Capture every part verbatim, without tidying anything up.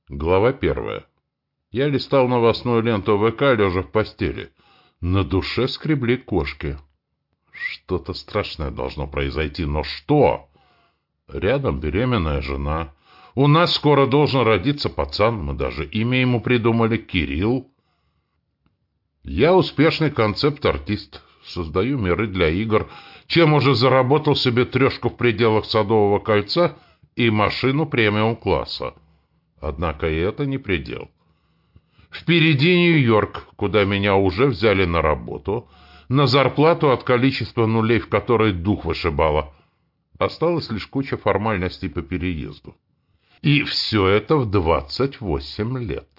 Глава первая. Я листал новостную ленту ВК, лежа в постели. На душе скребли кошки. Что-то страшное должно произойти, но что? Рядом беременная жена. У нас скоро должен родиться пацан, мы даже имя ему придумали — Кирилл. Я успешный концепт-артист, создаю миры для игр, чем уже заработал себе трешку в пределах Садового кольца и машину премиум-класса. Однако и это не предел. Впереди Нью-Йорк, куда меня уже взяли на работу, на зарплату от количества нулей, в которой дух вышибало. Осталась лишь куча формальностей по переезду. И все это в двадцать восемь лет.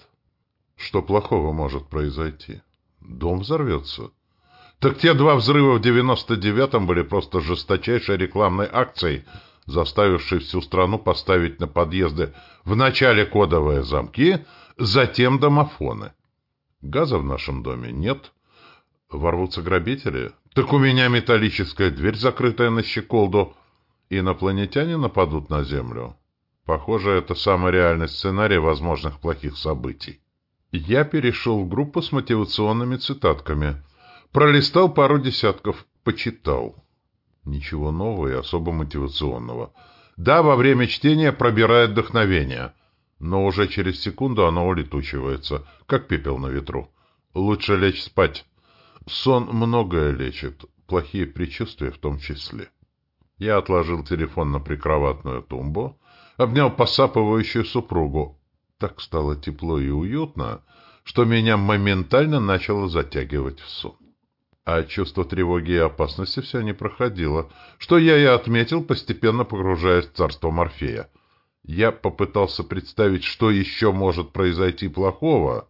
Что плохого может произойти? Дом взорвется. Так те два взрыва в девяносто девятом были просто жесточайшей рекламной акцией, заставившей всю страну поставить на подъезды вначале кодовые замки, затем домофоны. Газа в нашем доме нет. Ворвутся грабители? Так у меня металлическая дверь, закрытая на щеколду. Инопланетяне нападут на Землю. Похоже, это самый реальный сценарий возможных плохих событий. Я перешел в группу с мотивационными цитатками. Пролистал пару десятков, почитал. Ничего нового и особо мотивационного. Да, во время чтения пробирает вдохновение, но уже через секунду оно улетучивается, как пепел на ветру. Лучше лечь спать. Сон многое лечит, плохие предчувствия в том числе. Я отложил телефон на прикроватную тумбу, обнял посапывающую супругу. Так стало тепло и уютно, что меня моментально начало затягивать в сон. А чувство тревоги и опасности все не проходило, что я и отметил, постепенно погружаясь в царство Морфея. Я попытался представить, что еще может произойти плохого,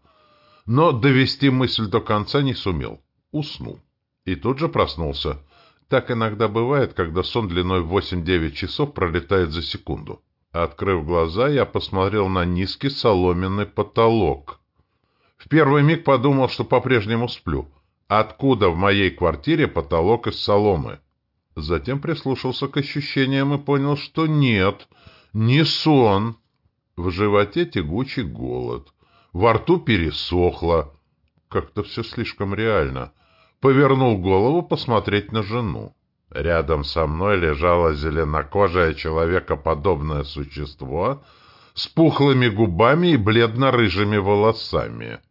но довести мысль до конца не сумел. Уснул. И тут же проснулся. Так иногда бывает, когда сон длиной в восемь-девять часов пролетает за секунду. Открыв глаза, я посмотрел на низкий соломенный потолок. В первый миг подумал, что по-прежнему сплю. Откуда в моей квартире потолок из соломы? Затем прислушался к ощущениям и понял, что нет, не сон. В животе тягучий голод. Во рту пересохло. Как-то все слишком реально. Повернул голову посмотреть на жену. Рядом со мной лежало зеленокожее человекоподобное существо с пухлыми губами и бледно-рыжими волосами.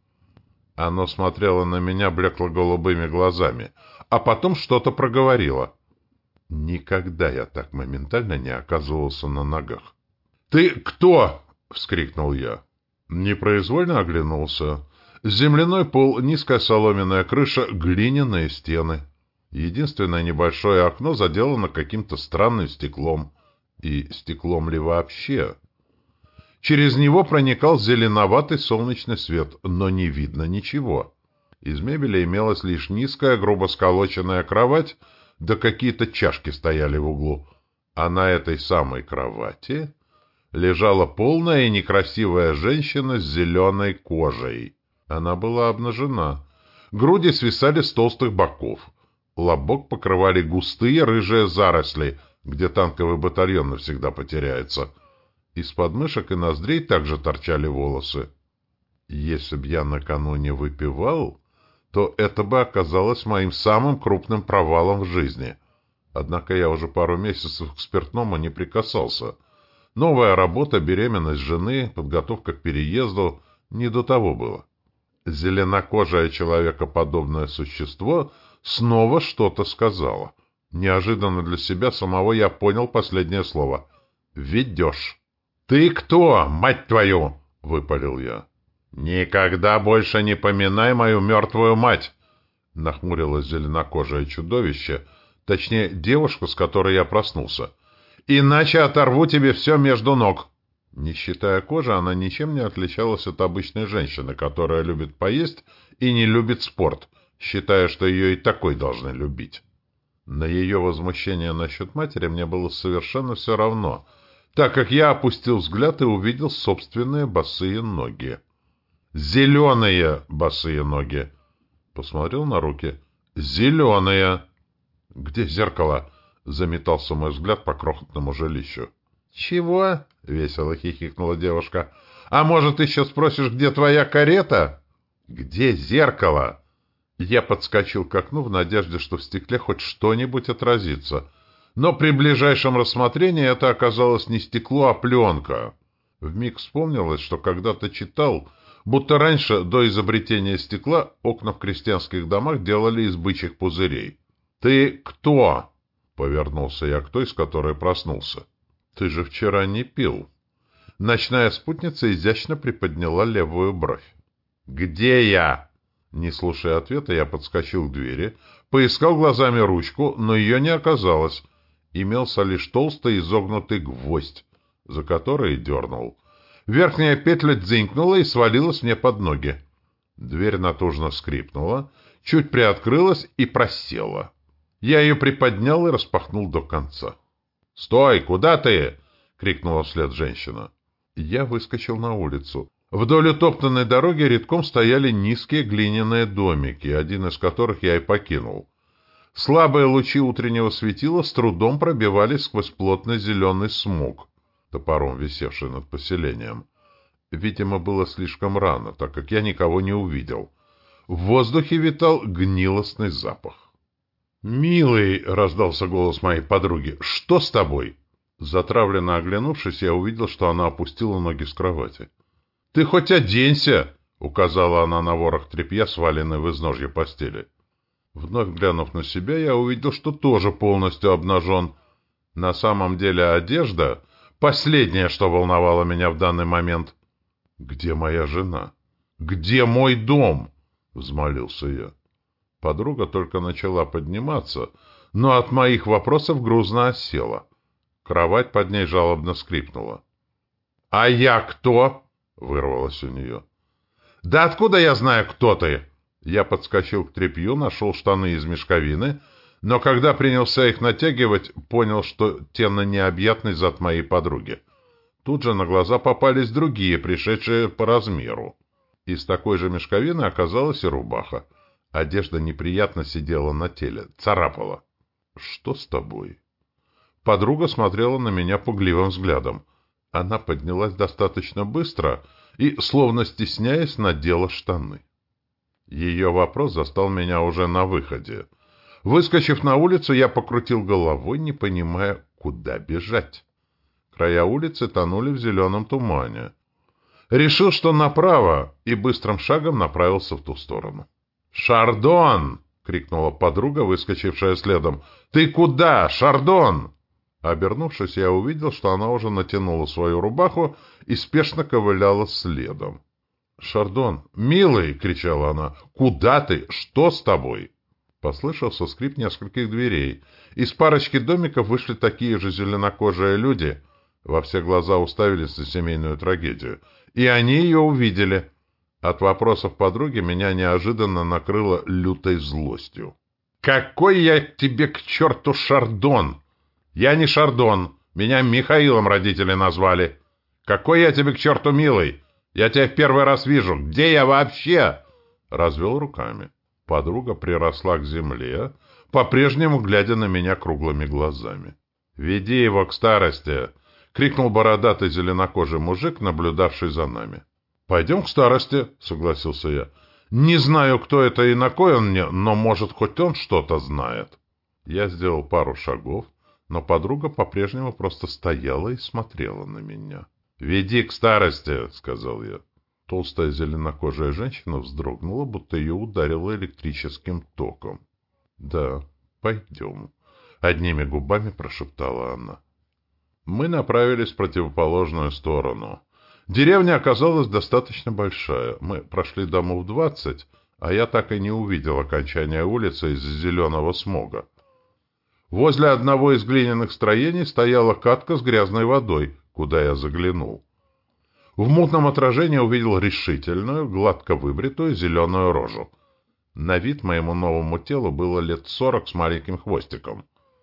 Оно смотрело на меня блекло-голубыми глазами, а потом что-то проговорило. Никогда я так моментально не оказывался на ногах. «Ты кто?» — вскрикнул я. Непроизвольно оглянулся. Земляной пол, низкая соломенная крыша, глиняные стены. Единственное небольшое окно заделано каким-то странным стеклом. И стеклом ли вообще? Через него проникал зеленоватый солнечный свет, но не видно ничего. Из мебели имелась лишь низкая, грубо сколоченная кровать, да какие-то чашки стояли в углу. А на этой самой кровати лежала полная и некрасивая женщина с зеленой кожей. Она была обнажена. Груди свисали с толстых боков. Лобок покрывали густые рыжие заросли, где танковый батальон навсегда потеряется. Из подмышек и ноздрей также торчали волосы. Если б я накануне выпивал, то это бы оказалось моим самым крупным провалом в жизни. Однако я уже пару месяцев к спиртному не прикасался. Новая работа, беременность жены, подготовка к переезду — не до того было. Зеленокожее человекоподобное существо снова что-то сказала. Неожиданно для себя самого я понял последнее слово. «Ведешь». «Ты кто, мать твою?» — выпалил я. «Никогда больше не поминай мою мертвую мать!» — нахмурилось зеленокожее чудовище, точнее, девушка, с которой я проснулся. «Иначе оторву тебе все между ног!» Не считая кожи, она ничем не отличалась от обычной женщины, которая любит поесть и не любит спорт, считая, что ее и такой должны любить. На ее возмущение насчет матери мне было совершенно все равно, так как я опустил взгляд и увидел собственные босые ноги. Зеленые босые ноги. Посмотрел на руки. Зеленые. Где зеркало? Заметался мой взгляд по крохотному жилищу. «Чего?» — весело хихикнула девушка. А может, еще спросишь, где твоя карета? Где зеркало? Я подскочил к окну в надежде, что в стекле хоть что-нибудь отразится. Но при ближайшем рассмотрении это оказалось не стекло, а пленка. Вмиг вспомнилось, что когда-то читал, будто раньше, до изобретения стекла, окна в крестьянских домах делали из бычьих пузырей. «Ты кто?» — повернулся я к той, с которой проснулся. «Ты же вчера не пил». Ночная спутница изящно приподняла левую бровь. «Где я?» Не слушая ответа, я подскочил к двери, поискал глазами ручку, но ее не оказалось. Имелся лишь толстый изогнутый гвоздь, за который дернул. Верхняя петля дзынькнула и свалилась мне под ноги. Дверь натужно скрипнула, чуть приоткрылась и просела. Я ее приподнял и распахнул до конца. «Стой! Куда ты?» — крикнула вслед женщина. Я выскочил на улицу. Вдоль утоптанной дороги редком стояли низкие глиняные домики, один из которых я и покинул. Слабые лучи утреннего светила с трудом пробивались сквозь плотный зеленый смог, топором висевший над поселением. Видимо, было слишком рано, так как я никого не увидел. В воздухе витал гнилостный запах. «Милый!» — раздался голос моей подруги. «Что с тобой?» Затравленно оглянувшись, я увидел, что она опустила ноги с кровати. «Ты хоть оденься!» — указала она на ворох тряпья, сваленный в изножье постели. Вновь глянув на себя, я увидел, что тоже полностью обнажен. На самом деле одежда — последнее, что волновало меня в данный момент. «Где моя жена? Где мой дом?» — взмолился я. Подруга только начала подниматься, но от моих вопросов грузно осела. Кровать под ней жалобно скрипнула. «А я кто?» — вырвалось у нее. «Да откуда я знаю, кто ты?» Я подскочил к тряпью, нашел штаны из мешковины, но когда принялся их натягивать, понял, что те на необъятный зад моей подруги. Тут же на глаза попались другие, пришедшие по размеру. Из такой же мешковины оказалась и рубаха. Одежда неприятно сидела на теле, царапала. «Что с тобой?» Подруга смотрела на меня пугливым взглядом. Она поднялась достаточно быстро и, словно стесняясь, надела штаны. Ее вопрос застал меня уже на выходе. Выскочив на улицу, я покрутил головой, не понимая, куда бежать. Края улицы тонули в зеленом тумане. Решил, что направо, и быстрым шагом направился в ту сторону. «Шардон!» — крикнула подруга, выскочившая следом. «Ты куда, Шардон?» Обернувшись, я увидел, что она уже натянула свою рубаху и спешно ковыляла следом. «Шардон! Милый!» — кричала она. «Куда ты? Что с тобой?» Послышался скрип нескольких дверей. Из парочки домиков вышли такие же зеленокожие люди. Во все глаза уставились на семейную трагедию. И они ее увидели. От вопросов подруги меня неожиданно накрыло лютой злостью. «Какой я тебе к черту Шардон? Я не Шардон. Меня Михаилом родители назвали. Какой я тебе к черту милый? Я тебя в первый раз вижу. Где я вообще?» Развел руками. Подруга приросла к земле, по-прежнему глядя на меня круглыми глазами. «Веди его к старости!» — крикнул бородатый зеленокожий мужик, наблюдавший за нами. «Пойдем к старости», — согласился я. «Не знаю, кто это и на кой он мне, но, может, хоть он что-то знает». Я сделал пару шагов, но подруга по-прежнему просто стояла и смотрела на меня. «Веди к старости», — сказал я. Толстая зеленокожая женщина вздрогнула, будто ее ударило электрическим током. «Да, пойдем», — одними губами прошептала она. Мы направились в противоположную сторону. Деревня оказалась достаточно большая. Мы прошли домов двадцать, а я так и не увидел окончания улицы из-за зеленого смога. Возле одного из глиняных строений стояла катка с грязной водой, куда я заглянул. В мутном отражении увидел решительную, гладко выбритую зеленую рожу. На вид моему новому телу было лет сорок с маленьким хвостиком.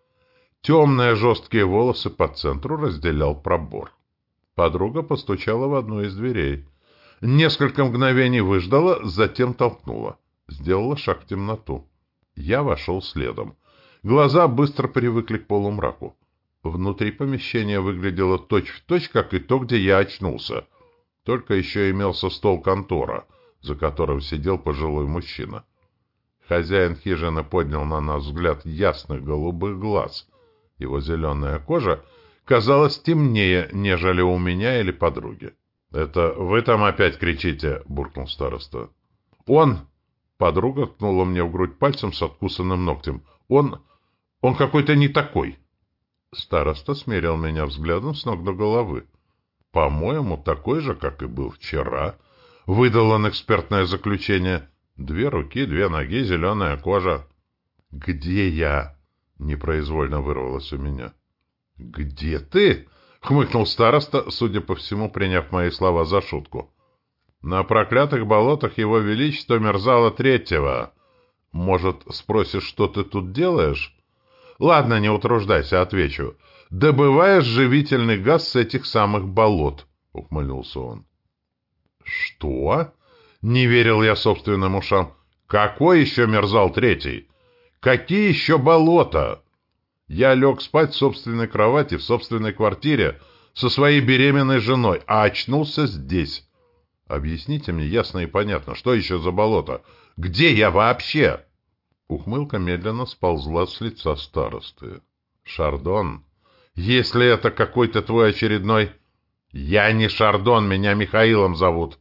Темные жесткие волосы по центру разделял пробор. Подруга постучала в одну из дверей. Несколько мгновений выждала, затем толкнула. Сделала шаг в темноту. Я вошел следом. Глаза быстро привыкли к полумраку. Внутри помещения выглядело точь-в-точь, как и то, где я очнулся. Только еще имелся стол-контора, за которым сидел пожилой мужчина. Хозяин хижины поднял на нас взгляд ясных голубых глаз. Его зеленая кожа казалась темнее, нежели у меня или подруги. — Это вы там опять кричите? — буркнул староста. — Он... — подруга ткнула мне в грудь пальцем с откусанным ногтем. — Он... он какой-то не такой. Староста смерил меня взглядом с ног до головы. — По-моему, такой же, как и был вчера. Выдал он экспертное заключение. Две руки, две ноги, зеленая кожа. — Где я? — непроизвольно вырвалось у меня. — Где ты? — хмыкнул староста, судя по всему, приняв мои слова за шутку. — На проклятых болотах его величества Мерзала Третьего. Может, спросишь, что ты тут делаешь? — Ладно, не утруждайся, отвечу. — Добываешь живительный газ с этих самых болот, — ухмыльнулся он. — Что? — не верил я собственным ушам. — Какой еще Мерзал Третий? Какие еще болота? Я лег спать в собственной кровати, в собственной квартире, со своей беременной женой, а очнулся здесь. Объясните мне ясно и понятно, что еще за болото? Где я вообще? Ухмылка медленно сползла с лица старосты. Шардон, если это какой-то твой очередной... Я не Шардон, меня Михаилом зовут.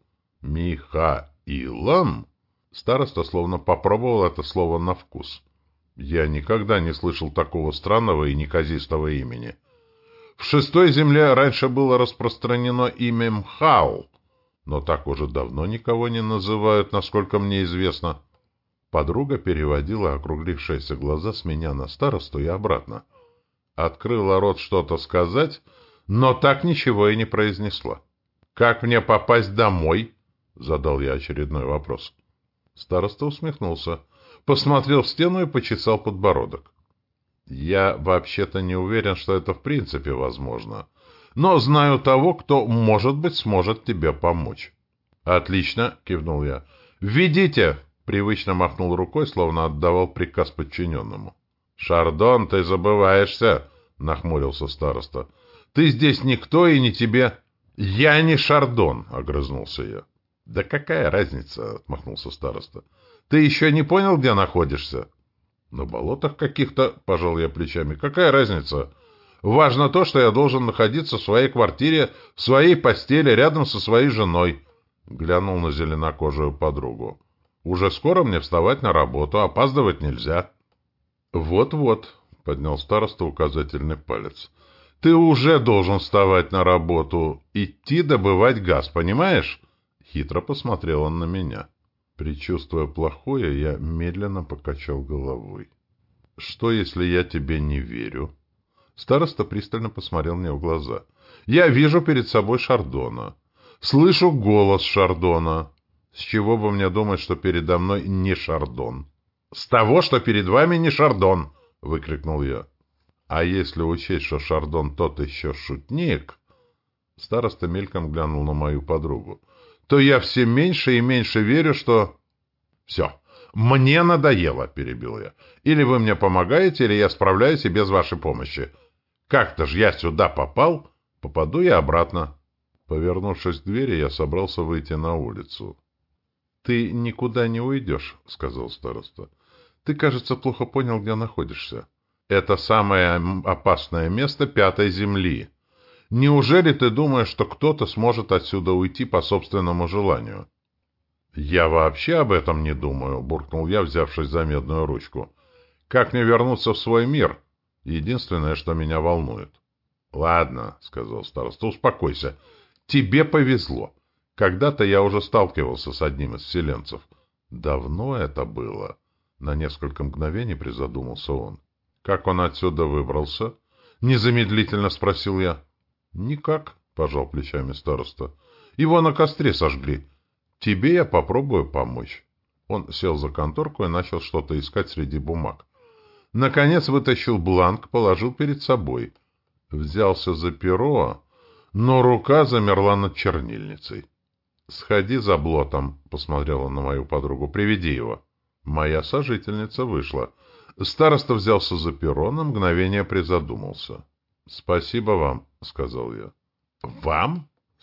Михаилом? Староста словно попробовал это слово на вкус. Я никогда не слышал такого странного и неказистого имени. В шестой земле раньше было распространено имя Мхал, но так уже давно никого не называют, насколько мне известно. Подруга переводила округлившиеся глаза с меня на старосту и обратно. Открыла рот что-то сказать, но так ничего и не произнесла. «Как мне попасть домой?» — задал я очередной вопрос. Староста усмехнулся, посмотрел в стену и почесал подбородок. «Я вообще-то не уверен, что это в принципе возможно, но знаю того, кто, может быть, сможет тебе помочь». «Отлично!» — кивнул я. «Ведите!» — привычно махнул рукой, словно отдавал приказ подчиненному. «Шардон, ты забываешься!» — нахмурился староста. «Ты здесь никто и не тебе...» «Я не Шардон!» — огрызнулся я. «Да какая разница?» — отмахнулся староста. «Ты еще не понял, где находишься?» «На болотах каких-то», — пожал я плечами. «Какая разница? Важно то, что я должен находиться в своей квартире, в своей постели, рядом со своей женой». Глянул на зеленокожую подругу. «Уже скоро мне вставать на работу, опаздывать нельзя». «Вот-вот», — поднял староста указательный палец. «Ты уже должен вставать на работу, идти добывать газ, понимаешь?» Хитро посмотрел он на меня. Предчувствуя плохое, я медленно покачал головой. «Что, если я тебе не верю?» Староста пристально посмотрел мне в глаза. «Я вижу перед собой Шардона. Слышу голос Шардона. С чего бы мне думать, что передо мной не Шардон?» «С того, что перед вами не Шардон!» — выкрикнул я. «А если учесть, что Шардон тот еще шутник...» Староста мельком глянул на мою подругу. «То я все меньше и меньше верю, что...» «Все, мне надоело», — перебил я. «Или вы мне помогаете, или я справляюсь и без вашей помощи. Как-то ж я сюда попал, попаду я обратно». Повернувшись к двери, я собрался выйти на улицу. «Ты никуда не уйдешь», — сказал староста. «Ты, кажется, плохо понял, где находишься. Это самое опасное место Пятой Земли. Неужели ты думаешь, что кто-то сможет отсюда уйти по собственному желанию?» «Я вообще об этом не думаю», — буркнул я, взявшись за медную ручку. «Как мне вернуться в свой мир? Единственное, что меня волнует». «Ладно», — сказал староста, — «успокойся. Тебе повезло. Когда-то я уже сталкивался с одним из вселенцев». «Давно это было?» — на несколько мгновений призадумался он. «Как он отсюда выбрался?» — незамедлительно спросил я. «Никак», — пожал плечами староста. «Его на костре сожгли. Тебе я попробую помочь». Он сел за конторку и начал что-то искать среди бумаг. Наконец вытащил бланк, положил перед собой. Взялся за перо, но рука замерла над чернильницей. «Сходи за блотом», — посмотрел он на мою подругу. «Приведи его». Моя сожительница вышла. Староста взялся за перо, на мгновение призадумался. «Спасибо вам», — сказал я. «Вам?» —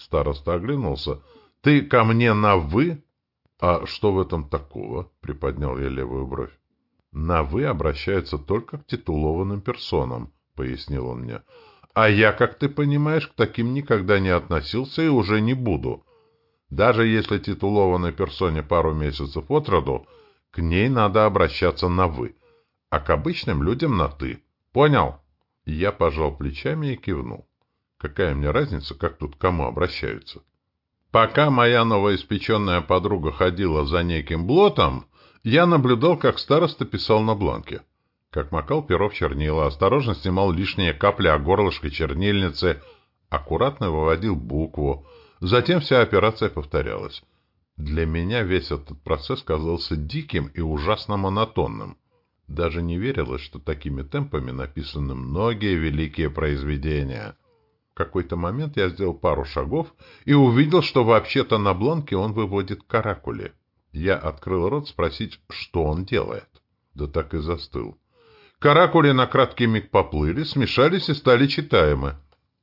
Староста оглянулся. Ты ко мне на «вы»? А что в этом такого? Приподнял я левую бровь. На «вы» обращаются только к титулованным персонам, пояснил он мне. А я, как ты понимаешь, к таким никогда не относился и уже не буду. Даже если титулованной персоне пару месяцев от роду, к ней надо обращаться на «вы», а к обычным людям на «ты». Понял? Я пожал плечами и кивнул. Какая мне разница, как тут к кому обращаются? Пока моя новоиспеченная подруга ходила за неким блотом, я наблюдал, как староста писал на бланке. Как макал перо в чернила, осторожно снимал лишние капли о горлышко чернильницы, аккуратно выводил букву. Затем вся операция повторялась. Для меня весь этот процесс казался диким и ужасно монотонным. Даже не верилось, что такими темпами написаны многие великие произведения. В какой-то момент я сделал пару шагов и увидел, что вообще-то на бланке он выводит каракули. Я открыл рот спросить, что он делает. Да так и застыл. Каракули на краткий миг поплыли, смешались и стали читаемы.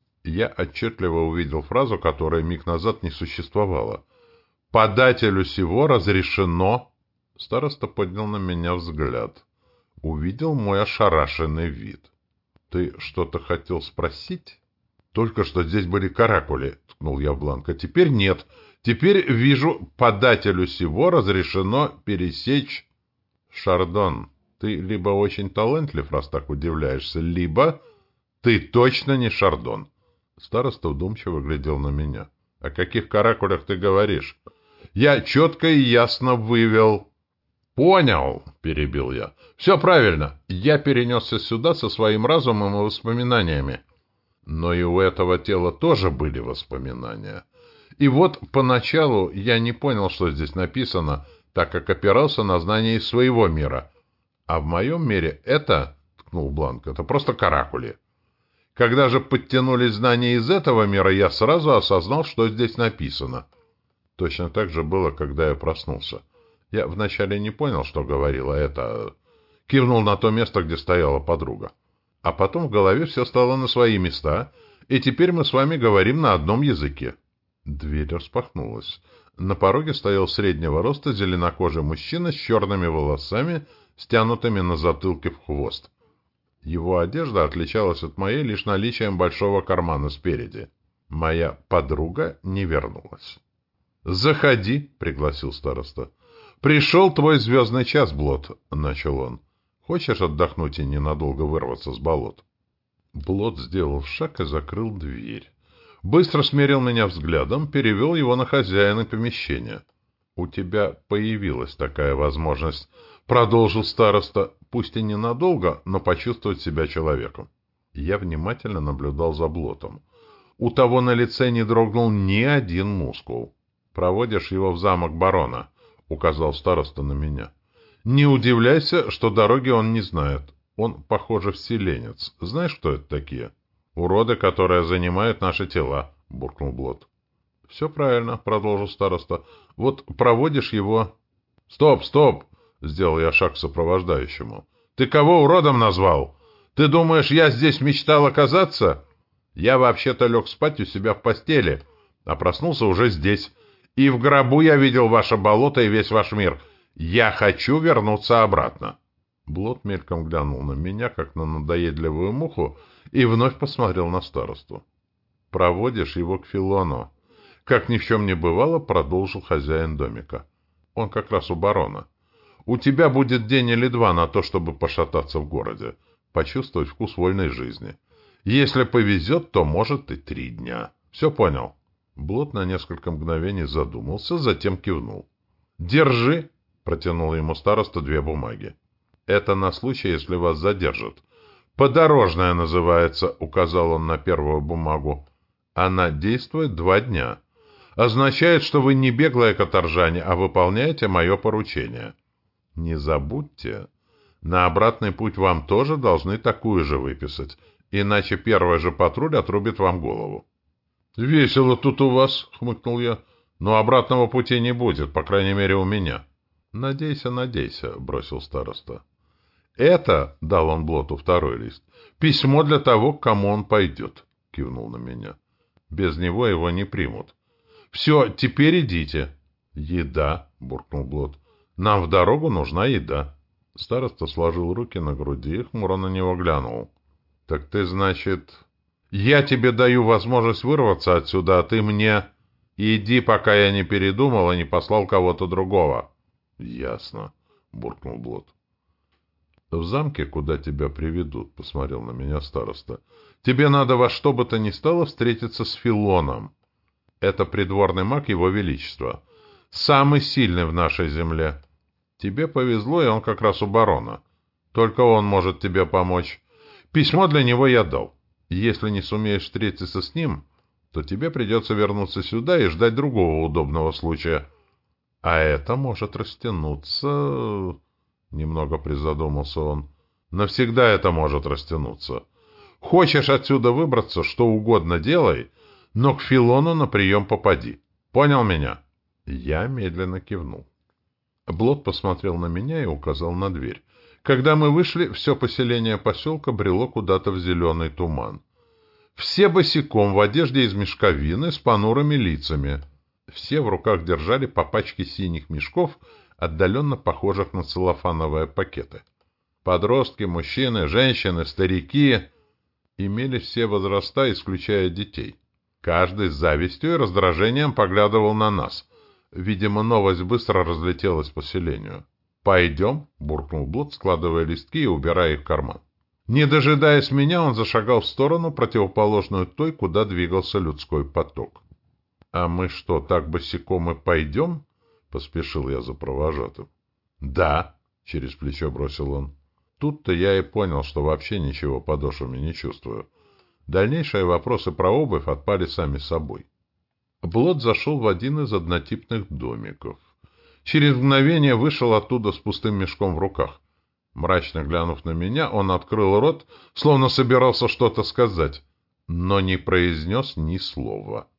Я отчетливо увидел фразу, которая миг назад не существовала. «Подателю сего разрешено...» Староста поднял на меня взгляд. Увидел мой ошарашенный вид. «Ты что-то хотел спросить?» «Только что здесь были каракули», — ткнул я в бланк. «А теперь нет. Теперь вижу, подателю сего разрешено пересечь...» «Шардон, ты либо очень талантлив, раз так удивляешься, либо ты точно не Шардон». Староста вдумчиво глядел на меня. «О каких каракулях ты говоришь?» «Я четко и ясно вывел...» «Понял», — перебил я. «Все правильно. Я перенесся сюда со своим разумом и воспоминаниями. Но и у этого тела тоже были воспоминания. И вот поначалу я не понял, что здесь написано, так как опирался на знания из своего мира. А в моем мире это, — ткнул бланк, — это просто каракули. Когда же подтянулись знания из этого мира, я сразу осознал, что здесь написано. Точно так же было, когда я проснулся. Я вначале не понял, что говорила это... Кивнул на то место, где стояла подруга. А потом в голове все стало на свои места, и теперь мы с вами говорим на одном языке. Дверь распахнулась. На пороге стоял среднего роста зеленокожий мужчина с черными волосами, стянутыми на затылке в хвост. Его одежда отличалась от моей лишь наличием большого кармана спереди. Моя подруга не вернулась. «Заходи», — пригласил староста. «Пришел твой звездный час, Блот», — начал он. «Хочешь отдохнуть и ненадолго вырваться с болот?» Блот сделал шаг и закрыл дверь. Быстро смерил меня взглядом, перевел его на хозяина помещения. «У тебя появилась такая возможность», — продолжил староста, пусть и ненадолго, но почувствовать себя человеком. Я внимательно наблюдал за Блотом. У того на лице не дрогнул ни один мускул. «Проводишь его в замок барона», — указал староста на меня. «Не удивляйся, что дороги он не знает. Он, похоже, вселенец. Знаешь, кто это такие?» «Уроды, которые занимают наши тела», — буркнул Блот. «Все правильно», — продолжил староста. «Вот проводишь его...» «Стоп, стоп!» — сделал я шаг к сопровождающему. «Ты кого уродом назвал? Ты думаешь, я здесь мечтал оказаться? Я вообще-то лег спать у себя в постели, а проснулся уже здесь. И в гробу я видел ваше болото и весь ваш мир. Я хочу вернуться обратно». Блот мельком глянул на меня, как на надоедливую муху, и вновь посмотрел на старосту. «Проводишь его к Филону». Как ни в чем не бывало, продолжил хозяин домика. Он как раз у барона. «У тебя будет день или два на то, чтобы пошататься в городе, почувствовать вкус вольной жизни. Если повезет, то, может, и три дня. Все понял?» Блот на несколько мгновений задумался, затем кивнул. «Держи!» — протянул ему староста две бумаги. «Это на случай, если вас задержат. Подорожная называется», — указал он на первую бумагу. «Она действует два дня. Означает, что вы не беглые каторжане, а выполняете мое поручение. Не забудьте, на обратный путь вам тоже должны такую же выписать, иначе первый же патруль отрубит вам голову». «Весело тут у вас», — хмыкнул я. «Но обратного пути не будет, по крайней мере, у меня». «Надейся, надейся», — бросил староста. «Это», — дал он Блоту второй лист, — «письмо для того, к кому он пойдет», — кивнул на меня. Без него его не примут. «Все, теперь идите». «Еда», — буркнул Блот. «Нам в дорогу нужна еда». Староста сложил руки на груди и хмуро на него глянул. «Так ты, значит...» «Я тебе даю возможность вырваться отсюда, а ты мне...» «Иди, пока я не передумал и не послал кого-то другого». «Ясно», — буркнул Блот. «В замке, куда тебя приведут», — посмотрел на меня староста, — «тебе надо во что бы то ни стало встретиться с Филоном. Это придворный маг Его Величества. Самый сильный в нашей земле. Тебе повезло, и он как раз у барона. Только он может тебе помочь. Письмо для него я дал. Если не сумеешь встретиться с ним, то тебе придется вернуться сюда и ждать другого удобного случая. А это может растянуться...» Немного призадумался он. «Навсегда это может растянуться. Хочешь отсюда выбраться, что угодно делай, но к Филону на прием попади. Понял меня?» Я медленно кивнул. Блот посмотрел на меня и указал на дверь. Когда мы вышли, все поселение поселка брело куда-то в зеленый туман. Все босиком, в одежде из мешковины, с понурыми лицами. Все в руках держали по пачке синих мешков, отдаленно похожих на целлофановые пакеты. Подростки, мужчины, женщины, старики имели все возраста, исключая детей. Каждый с завистью и раздражением поглядывал на нас. Видимо, новость быстро разлетелась по селению. «Пойдем», — буркнул Блот, складывая листки и убирая их в карман. Не дожидаясь меня, он зашагал в сторону, противоположную той, куда двигался людской поток. «А мы что, так босиком и пойдем?» — поспешил я за провожатым. «Да», — через плечо бросил он. Тут-то я и понял, что вообще ничего подошвами не чувствую. Дальнейшие вопросы про обувь отпали сами собой. Блот зашел в один из однотипных домиков. Через мгновение вышел оттуда с пустым мешком в руках. Мрачно глянув на меня, он открыл рот, словно собирался что-то сказать, но не произнес ни слова.